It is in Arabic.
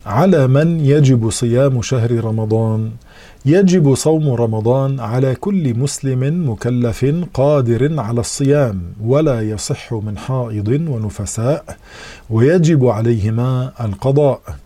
على من يجب صيام شهر رمضان؟ يجب صوم رمضان على كل مسلم مكلف قادر على الصيام، ولا يصح من حائض ونفساء، ويجب عليهما القضاء.